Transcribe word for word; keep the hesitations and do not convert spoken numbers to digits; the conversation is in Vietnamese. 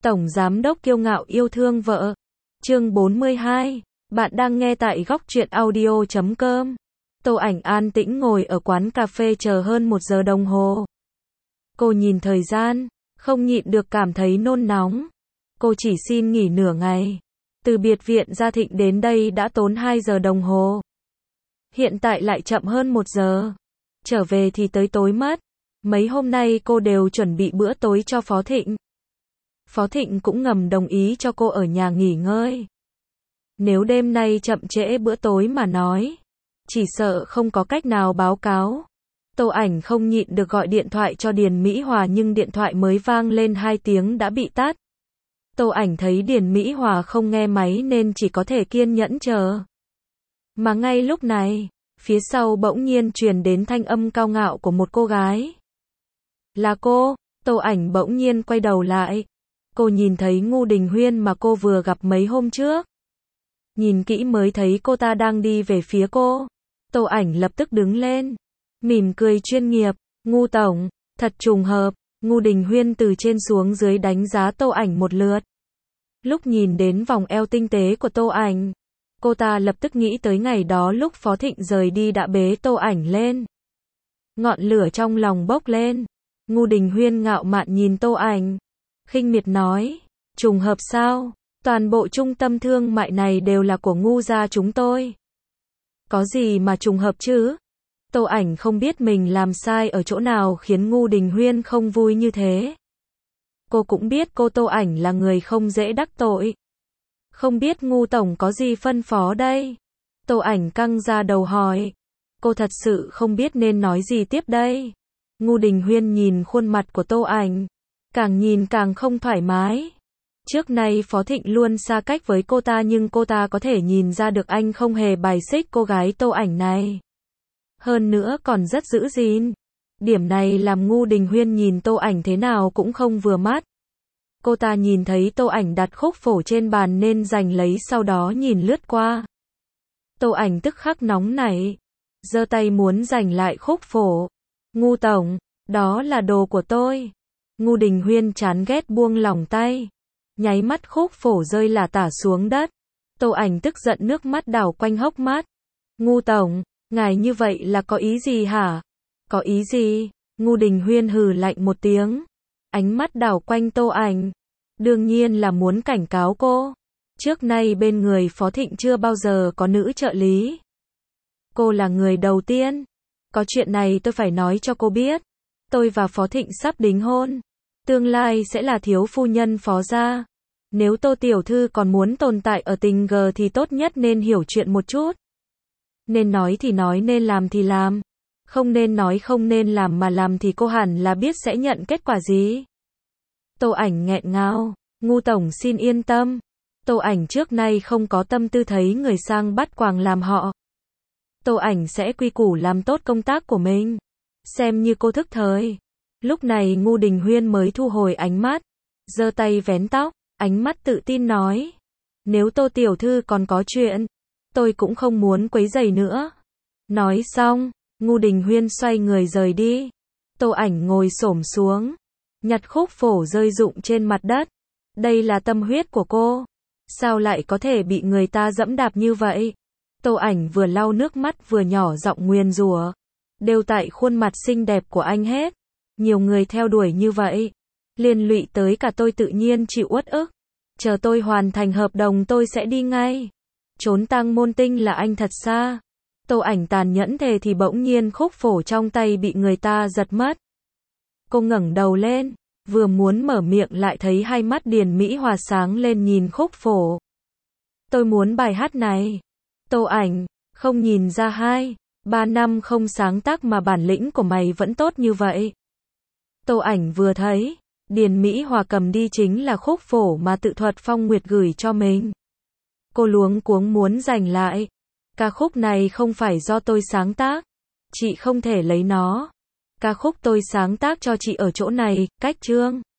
Tổng giám đốc kiêu ngạo yêu thương vợ. Chương bốn mươi hai. Bạn đang nghe tại góc truyện audio chấm com. Tô Ảnh an tĩnh ngồi ở quán cà phê chờ hơn một giờ đồng hồ. Cô nhìn thời gian, không nhịn được cảm thấy nôn nóng. Cô chỉ xin nghỉ nửa ngày. Từ biệt viện Gia Thịnh đến đây đã tốn hai giờ đồng hồ. Hiện tại lại chậm hơn một giờ. Trở về thì tới tối mất. Mấy hôm nay cô đều chuẩn bị bữa tối cho Phó Thịnh. Phó Thịnh cũng ngầm đồng ý cho cô ở nhà nghỉ ngơi. Nếu đêm nay chậm trễ bữa tối mà nói, chỉ sợ không có cách nào báo cáo. Tô Ảnh không nhịn được gọi điện thoại cho Điền Mỹ Hòa nhưng điện thoại mới vang lên hai tiếng đã bị tắt. Tô Ảnh thấy Điền Mỹ Hòa không nghe máy nên chỉ có thể kiên nhẫn chờ. Mà ngay lúc này, phía sau bỗng nhiên truyền đến thanh âm cao ngạo của một cô gái. Là cô. Tô Ảnh bỗng nhiên quay đầu lại. Cô nhìn thấy Ngô Đình Huyên mà cô vừa gặp mấy hôm trước. Nhìn kỹ mới thấy cô ta đang đi về phía cô. Tô Ảnh lập tức đứng lên, mỉm cười chuyên nghiệp. Ngô tổng, thật trùng hợp. Ngô Đình Huyên từ trên xuống dưới đánh giá Tô Ảnh một lượt. Lúc nhìn đến vòng eo tinh tế của Tô Ảnh, cô ta lập tức nghĩ tới ngày đó lúc Phó Thịnh rời đi đã bế Tô Ảnh lên. Ngọn lửa trong lòng bốc lên. Ngô Đình Huyên ngạo mạn nhìn Tô Ảnh, khinh miệt nói, trùng hợp sao? Toàn bộ trung tâm thương mại này đều là của Ngô gia chúng tôi. Có gì mà trùng hợp chứ? Tô Ảnh không biết mình làm sai ở chỗ nào khiến Ngô Đình Huyên không vui như thế. Cô cũng biết cô Tô Ảnh là người không dễ đắc tội. Không biết Ngô tổng có gì phân phó đây? Tô Ảnh căng ra đầu hỏi. Cô thật sự không biết nên nói gì tiếp đây. Ngô Đình Huyên nhìn khuôn mặt của Tô Ảnh, càng nhìn càng không thoải mái. Trước nay Phó Thịnh luôn xa cách với cô ta nhưng cô ta có thể nhìn ra được anh không hề bài xích cô gái Tô Ảnh này. Hơn nữa còn rất giữ gìn. Điểm này làm Ngô Đình Huyên nhìn Tô Ảnh thế nào cũng không vừa mắt. Cô ta nhìn thấy Tô Ảnh đặt khúc phổ trên bàn nên giành lấy sau đó nhìn lướt qua. Tô Ảnh tức khắc nóng nảy, giơ tay muốn giành lại khúc phổ. Ngô tổng, đó là đồ của tôi. Ngô Đình Huyên chán ghét buông lỏng tay. Nháy mắt khúc phổ rơi lả tả xuống đất. Tô Ảnh tức giận nước mắt đảo quanh hốc mắt. Ngô tổng, ngài như vậy là có ý gì hả? Có ý gì? Ngô Đình Huyên hừ lạnh một tiếng. Ánh mắt đảo quanh Tô Ảnh. Đương nhiên là muốn cảnh cáo cô. Trước nay bên người Phó Thịnh chưa bao giờ có nữ trợ lý. Cô là người đầu tiên. Có chuyện này tôi phải nói cho cô biết. Tôi và Phó Thịnh sắp đính hôn. Tương lai sẽ là thiếu phu nhân Phó gia. Nếu Tô tiểu thư còn muốn tồn tại ở tình gờ thì tốt nhất nên hiểu chuyện một chút. Nên nói thì nói, nên làm thì làm. Không nên nói không nên làm mà làm thì cô hẳn là biết sẽ nhận kết quả gì. Tô Ảnh nghẹn ngào. Ngô tổng xin yên tâm. Tô Ảnh trước nay không có tâm tư thấy người sang bắt quàng làm họ. Tô Ảnh sẽ quy củ làm tốt công tác của mình. Xem như cô thức thời. Lúc này Ngô Đình Huyên mới thu hồi ánh mắt, giơ tay vén tóc, ánh mắt tự tin nói. Nếu Tô tiểu thư còn có chuyện, tôi cũng không muốn quấy rầy nữa. Nói xong, Ngô Đình Huyên xoay người rời đi. Tô Ảnh ngồi xổm xuống, nhặt khúc phổ rơi rụng trên mặt đất. Đây là tâm huyết của cô. Sao lại có thể bị người ta dẫm đạp như vậy? Tô Ảnh vừa lau nước mắt vừa nhỏ giọng nguyền rủa. Đều tại khuôn mặt xinh đẹp của anh hết. Nhiều người theo đuổi như vậy, liên lụy tới cả tôi tự nhiên chịu uất ức. Chờ tôi hoàn thành hợp đồng tôi sẽ đi ngay. Trốn Tang Môn Tinh là anh thật xa. Tô Ảnh tàn nhẫn thề thì bỗng nhiên khúc phổ trong tay bị người ta giật mất. Cô ngẩng đầu lên, vừa muốn mở miệng lại thấy hai mắt Điền Mỹ Hòa sáng lên nhìn khúc phổ. Tôi muốn bài hát này. Tô Ảnh, không nhìn ra hai, ba năm không sáng tác mà bản lĩnh của mày vẫn tốt như vậy. Tô Ảnh vừa thấy, Điền Mỹ Hòa cầm đi chính là khúc phổ mà Tự Thuật Phong Nguyệt gửi cho mình. Cô luống cuống muốn giành lại. Ca khúc này không phải do tôi sáng tác. Chị không thể lấy nó. Ca khúc tôi sáng tác cho chị ở chỗ này, cách chương.